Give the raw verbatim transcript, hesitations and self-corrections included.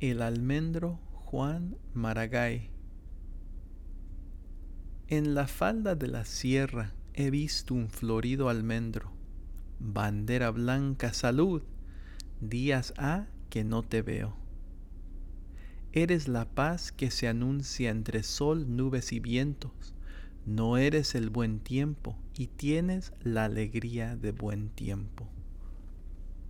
El almendro Juan Maragall. En la falda de la sierra he visto un florido almendro. Bandera blanca, salud, días ha que no te veo. Eres la paz que se anuncia entre sol, nubes y vientos. No eres el buen tiempo y tienes la alegría de buen tiempo.